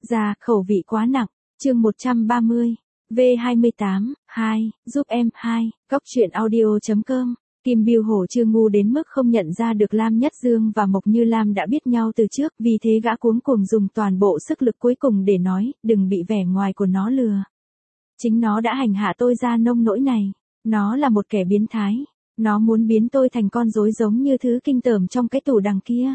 Dạ, khẩu vị quá nặng. Chương 130. V28, 2, giúp em, 2, góc truyện audio.com. Kim Bưu Hổ chưa ngu đến mức không nhận ra được Lam Nhất Dương và Mộc Như Lam đã biết nhau từ trước, vì thế gã cuống cuồng dùng toàn bộ sức lực cuối cùng để nói, đừng bị vẻ ngoài của nó lừa. Chính nó đã hành hạ tôi ra nông nỗi này. Nó là một kẻ biến thái. Nó muốn biến tôi thành con rối giống như thứ kinh tởm trong cái tủ đằng kia.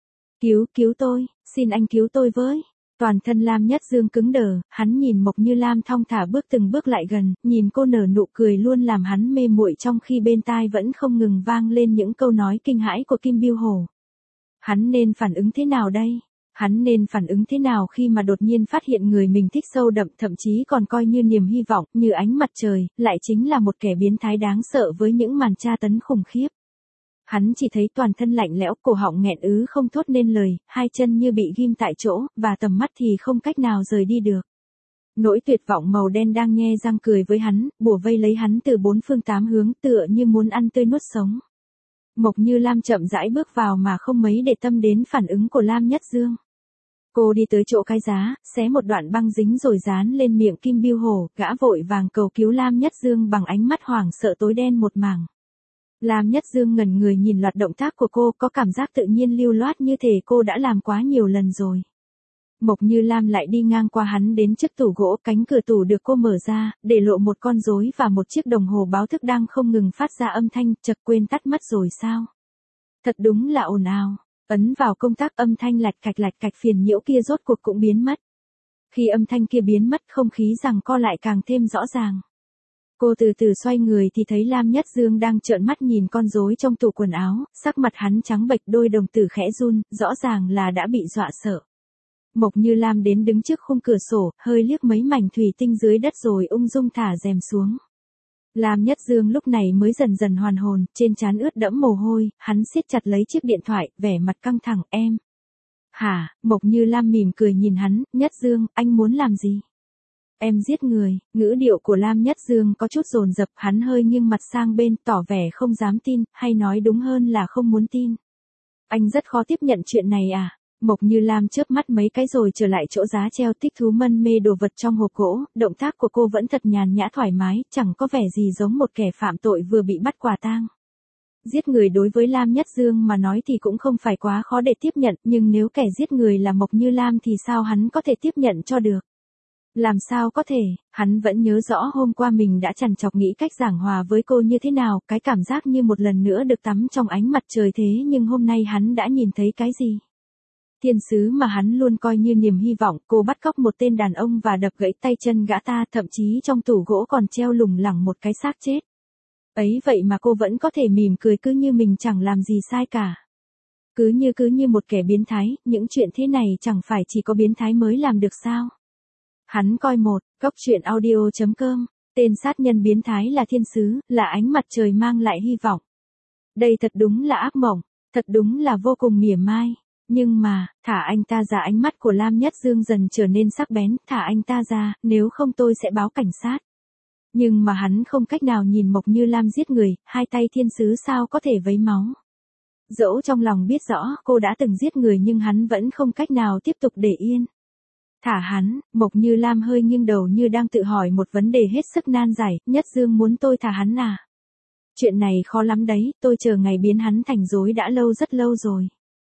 Cứu tôi, xin anh cứu tôi với. Toàn thân Lam Nhất Dương cứng đờ, hắn nhìn Mộc Như Lam thong thả bước từng bước lại gần, nhìn cô nở nụ cười luôn làm hắn mê muội trong khi bên tai vẫn không ngừng vang lên những câu nói kinh hãi của Kim Bưu Hổ. Hắn nên phản ứng thế nào đây? Hắn nên phản ứng thế nào khi mà đột nhiên phát hiện người mình thích sâu đậm thậm chí còn coi như niềm hy vọng, như ánh mặt trời, lại chính là một kẻ biến thái đáng sợ với những màn tra tấn khủng khiếp. Hắn chỉ thấy toàn thân lạnh lẽo, cổ họng nghẹn ứ không thốt nên lời, hai chân như bị ghim tại chỗ, và tầm mắt thì không cách nào rời đi được. Nỗi tuyệt vọng màu đen đang nhe răng cười với hắn, bủa vây lấy hắn từ bốn phương tám hướng tựa như muốn ăn tươi nuốt sống. Mộc Như Lam chậm rãi bước vào mà không mấy để tâm đến phản ứng của Lam Nhất Dương. Cô đi tới chỗ cái giá, xé một đoạn băng dính rồi dán lên miệng Kim Bưu Hổ, gã vội vàng cầu cứu Lam Nhất Dương bằng ánh mắt hoảng sợ tối đen một mảng. Lam Nhất Dương ngẩn người nhìn loạt động tác của cô, có cảm giác tự nhiên lưu loát như thể cô đã làm quá nhiều lần rồi. Mộc Như Lam lại đi ngang qua hắn đến trước tủ gỗ, cánh cửa tủ được cô mở ra, để lộ một con rối và một chiếc đồng hồ báo thức đang không ngừng phát ra âm thanh, chợt quên tắt mất rồi sao? Thật đúng là ồn ào. Ấn vào công tắc, âm thanh lạch cạch phiền nhiễu kia rốt cuộc cũng biến mất. Khi âm thanh kia biến mất, không khí giằng co lại càng thêm rõ ràng. Cô từ từ xoay người thì thấy Lam Nhất Dương đang trợn mắt nhìn con rối trong tủ quần áo, sắc mặt hắn trắng bệch, đôi đồng tử khẽ run, rõ ràng là đã bị dọa sợ. Mộc Như Lam đến đứng trước khung cửa sổ, hơi liếc mấy mảnh thủy tinh dưới đất rồi ung dung thả rèm xuống. Lam Nhất Dương lúc này mới dần dần hoàn hồn, trên trán ướt đẫm mồ hôi, hắn siết chặt lấy chiếc điện thoại, vẻ mặt căng thẳng, em. Hả? Mộc Như Lam mỉm cười nhìn hắn, Nhất Dương, anh muốn làm gì? Em giết người. Ngữ điệu của Lam Nhất Dương có chút dồn dập, hắn hơi nghiêng mặt sang bên, tỏ vẻ không dám tin, hay nói đúng hơn là không muốn tin. Anh rất khó tiếp nhận chuyện này à? Mộc Như Lam chớp mắt mấy cái rồi trở lại chỗ giá treo, thích thú mân mê đồ vật trong hộp gỗ, động tác của cô vẫn thật nhàn nhã thoải mái, chẳng có vẻ gì giống một kẻ phạm tội vừa bị bắt quả tang. Giết người đối với Lam Nhất Dương mà nói thì cũng không phải quá khó để tiếp nhận, nhưng nếu kẻ giết người là Mộc Như Lam thì sao hắn có thể tiếp nhận cho được? Làm sao có thể, hắn vẫn nhớ rõ hôm qua mình đã trằn trọc nghĩ cách giảng hòa với cô như thế nào, cái cảm giác như một lần nữa được tắm trong ánh mặt trời thế, nhưng hôm nay hắn đã nhìn thấy cái gì? Thiên sứ mà hắn luôn coi như niềm hy vọng, cô bắt cóc một tên đàn ông và đập gãy tay chân gã ta, thậm chí trong tủ gỗ còn treo lủng lẳng một cái xác chết. Ấy vậy mà cô vẫn có thể mỉm cười cứ như mình chẳng làm gì sai cả. Cứ như một kẻ biến thái, những chuyện thế này chẳng phải chỉ có biến thái mới làm được sao? Hắn coi một, góc truyện audio.com, tên sát nhân biến thái là thiên sứ, là ánh mặt trời mang lại hy vọng. Đây thật đúng là ác mộng, thật đúng là vô cùng mỉa mai. Nhưng mà, thả anh ta ra, ánh mắt của Lam Nhất Dương dần trở nên sắc bén, thả anh ta ra, nếu không tôi sẽ báo cảnh sát. Nhưng mà hắn không cách nào nhìn Mộc Như Lam giết người, hai tay thiên sứ sao có thể vấy máu. Dẫu trong lòng biết rõ cô đã từng giết người nhưng hắn vẫn không cách nào tiếp tục để yên. Thả hắn. Mộc Như Lam hơi nghiêng đầu như đang tự hỏi một vấn đề hết sức nan giải, Nhất Dương muốn tôi thả hắn à? Chuyện này khó lắm đấy, tôi chờ ngày biến hắn thành rối đã lâu, rất lâu rồi.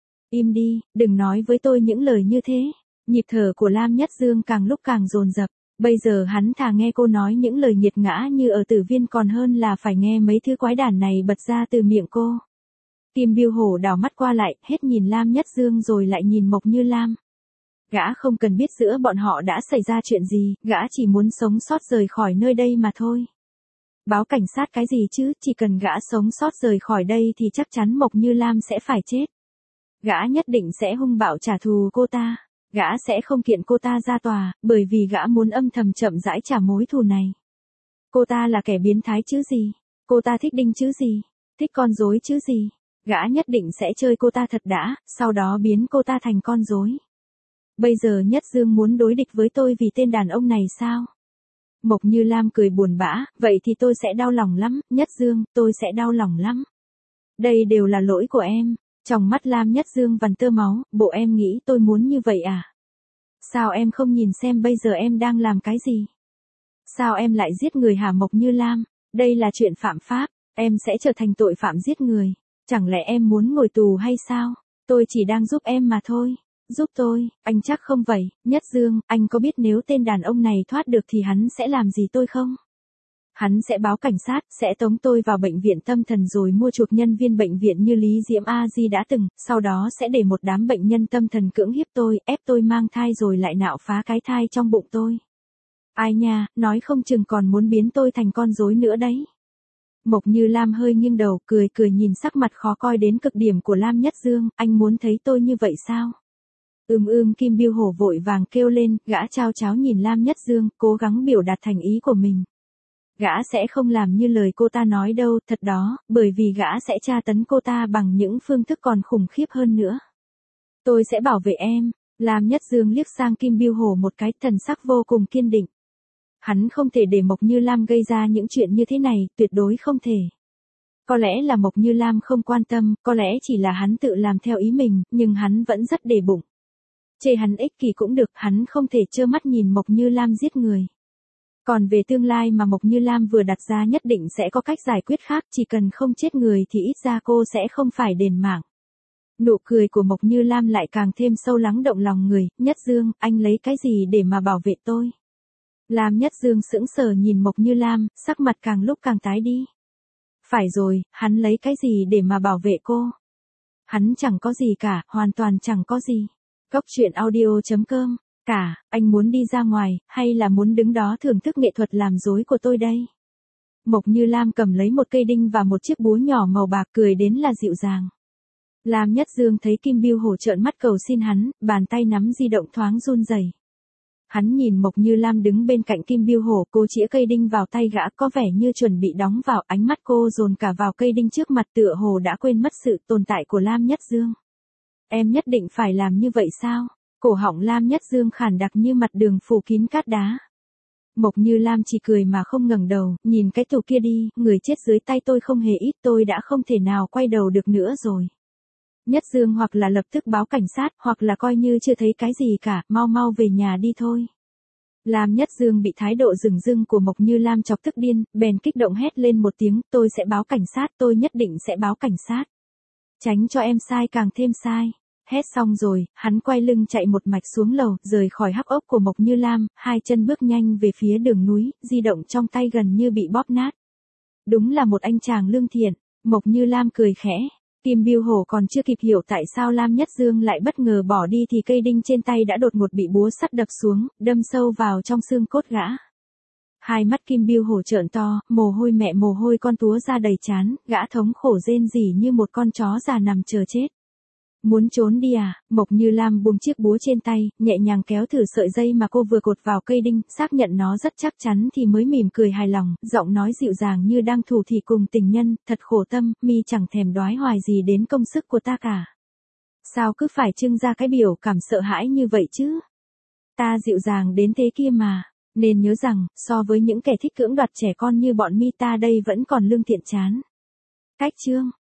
Im đi, đừng nói với tôi những lời như thế. Nhịp thở của Lam Nhất Dương càng lúc càng dồn dập, bây giờ hắn thà nghe cô nói những lời nghiệt ngã như ở Tử Viên còn hơn là phải nghe mấy thứ quái đản này bật ra từ miệng cô. Kim Bưu Hổ đảo mắt qua lại, hết nhìn Lam Nhất Dương rồi lại nhìn Mộc Như Lam. Gã không cần biết giữa bọn họ đã xảy ra chuyện gì, gã chỉ muốn sống sót rời khỏi nơi đây mà thôi. Báo cảnh sát cái gì chứ, chỉ cần gã sống sót rời khỏi đây thì chắc chắn Mộc Như Lam sẽ phải chết. Gã nhất định sẽ hung bạo trả thù cô ta. Gã sẽ không kiện cô ta ra tòa, bởi vì gã muốn âm thầm chậm rãi trả mối thù này. Cô ta là kẻ biến thái chứ gì? Cô ta thích đinh chứ gì? Thích con rối chứ gì? Gã nhất định sẽ chơi cô ta thật đã, sau đó biến cô ta thành con rối. Bây giờ Nhất Dương muốn đối địch với tôi vì tên đàn ông này sao? Mộc Như Lam cười buồn bã, vậy thì tôi sẽ đau lòng lắm, Nhất Dương, tôi sẽ đau lòng lắm. Đây đều là lỗi của em. Trong mắt Lam Nhất Dương vằn tơ máu, bộ em nghĩ tôi muốn như vậy à? Sao em không nhìn xem bây giờ em đang làm cái gì? Sao em lại giết người hả Mộc Như Lam? Đây là chuyện phạm pháp, em sẽ trở thành tội phạm giết người. Chẳng lẽ em muốn ngồi tù hay sao? Tôi chỉ đang giúp em mà thôi. Giúp tôi, anh chắc không vậy, Nhất Dương, anh có biết nếu tên đàn ông này thoát được thì hắn sẽ làm gì tôi không? Hắn sẽ báo cảnh sát, sẽ tống tôi vào bệnh viện tâm thần rồi mua chuộc nhân viên bệnh viện như Lý Diễm A Di đã từng, sau đó sẽ để một đám bệnh nhân tâm thần cưỡng hiếp tôi, ép tôi mang thai rồi lại nạo phá cái thai trong bụng tôi. Ai nha, nói không chừng còn muốn biến tôi thành con rối nữa đấy. Mộc Như Lam hơi nghiêng đầu, cười cười nhìn sắc mặt khó coi đến cực điểm của Lam Nhất Dương, anh muốn thấy tôi như vậy sao? Kim Biêu Hổ vội vàng kêu lên, gã chao cháo nhìn Lam Nhất Dương, cố gắng biểu đạt thành ý của mình. Gã sẽ không làm như lời cô ta nói đâu, thật đó, bởi vì gã sẽ tra tấn cô ta bằng những phương thức còn khủng khiếp hơn nữa. Tôi sẽ bảo vệ em. Lam Nhất Dương liếc sang Kim Biêu Hổ một cái, thần sắc vô cùng kiên định. Hắn không thể để Mộc Như Lam gây ra những chuyện như thế này, tuyệt đối không thể. Có lẽ là Mộc Như Lam không quan tâm, có lẽ chỉ là hắn tự làm theo ý mình, nhưng hắn vẫn rất để bụng. Chê hắn ích kỷ cũng được, hắn không thể trơ mắt nhìn Mộc Như Lam giết người. Còn về tương lai mà Mộc Như Lam vừa đặt ra nhất định sẽ có cách giải quyết khác, chỉ cần không chết người thì ít ra cô sẽ không phải đền mạng. Nụ cười của Mộc Như Lam lại càng thêm sâu lắng động lòng người, Nhất Dương, anh lấy cái gì để mà bảo vệ tôi? Lam Nhất Dương sững sờ nhìn Mộc Như Lam, sắc mặt càng lúc càng tái đi. Phải rồi, hắn lấy cái gì để mà bảo vệ cô? Hắn chẳng có gì cả, hoàn toàn chẳng có gì. Góc truyện audio.com. Cả, anh muốn đi ra ngoài, hay là muốn đứng đó thưởng thức nghệ thuật làm rối của tôi đây? Mộc Như Lam cầm lấy một cây đinh và một chiếc búa nhỏ màu bạc, cười đến là dịu dàng. Lam Nhất Dương thấy Kim Biêu Hổ trợn mắt cầu xin hắn, bàn tay nắm di động thoáng run rẩy. Hắn nhìn Mộc Như Lam đứng bên cạnh Kim Biêu Hổ, cô chĩa cây đinh vào tay gã, có vẻ như chuẩn bị đóng vào, ánh mắt cô dồn cả vào cây đinh trước mặt, tựa hồ đã quên mất sự tồn tại của Lam Nhất Dương. Em nhất định phải làm như vậy sao? Cổ họng Lam Nhất Dương khản đặc như mặt đường phủ kín cát đá. Mộc Như Lam chỉ cười mà không ngẩng đầu, nhìn cái tù kia đi, người chết dưới tay tôi không hề ít, tôi đã không thể nào quay đầu được nữa rồi. Nhất Dương hoặc là lập tức báo cảnh sát, hoặc là coi như chưa thấy cái gì cả, mau mau về nhà đi thôi. Lam Nhất Dương bị thái độ dửng dưng của Mộc Như Lam chọc tức điên, bèn kích động hét lên một tiếng, tôi sẽ báo cảnh sát, tôi nhất định sẽ báo cảnh sát. Tránh cho em sai càng thêm sai. Hét xong rồi, hắn quay lưng chạy một mạch xuống lầu, rời khỏi hắc ốc của Mộc Như Lam, hai chân bước nhanh về phía đường núi, di động trong tay gần như bị bóp nát. Đúng là một anh chàng lương thiện, Mộc Như Lam cười khẽ. Kim Biêu Hổ còn chưa kịp hiểu tại sao Lam Nhất Dương lại bất ngờ bỏ đi thì cây đinh trên tay đã đột ngột bị búa sắt đập xuống, đâm sâu vào trong xương cốt gã. Hai mắt Kim Biêu Hổ trợn to, mồ hôi mẹ mồ hôi con túa ra đầy trán, gã thống khổ rên rỉ như một con chó già nằm chờ chết. Muốn trốn đi à? Mộc Như Lam buông chiếc búa trên tay, nhẹ nhàng kéo thử sợi dây mà cô vừa cột vào cây đinh, xác nhận nó rất chắc chắn thì mới mỉm cười hài lòng, giọng nói dịu dàng như đang thủ thỉ cùng tình nhân, thật khổ tâm, mi chẳng thèm đoái hoài gì đến công sức của ta cả. Sao cứ phải trưng ra cái biểu cảm sợ hãi như vậy chứ? Ta dịu dàng đến thế kia mà, nên nhớ rằng, so với những kẻ thích cưỡng đoạt trẻ con như bọn mi ta đây vẫn còn lương thiện chán. Cách chương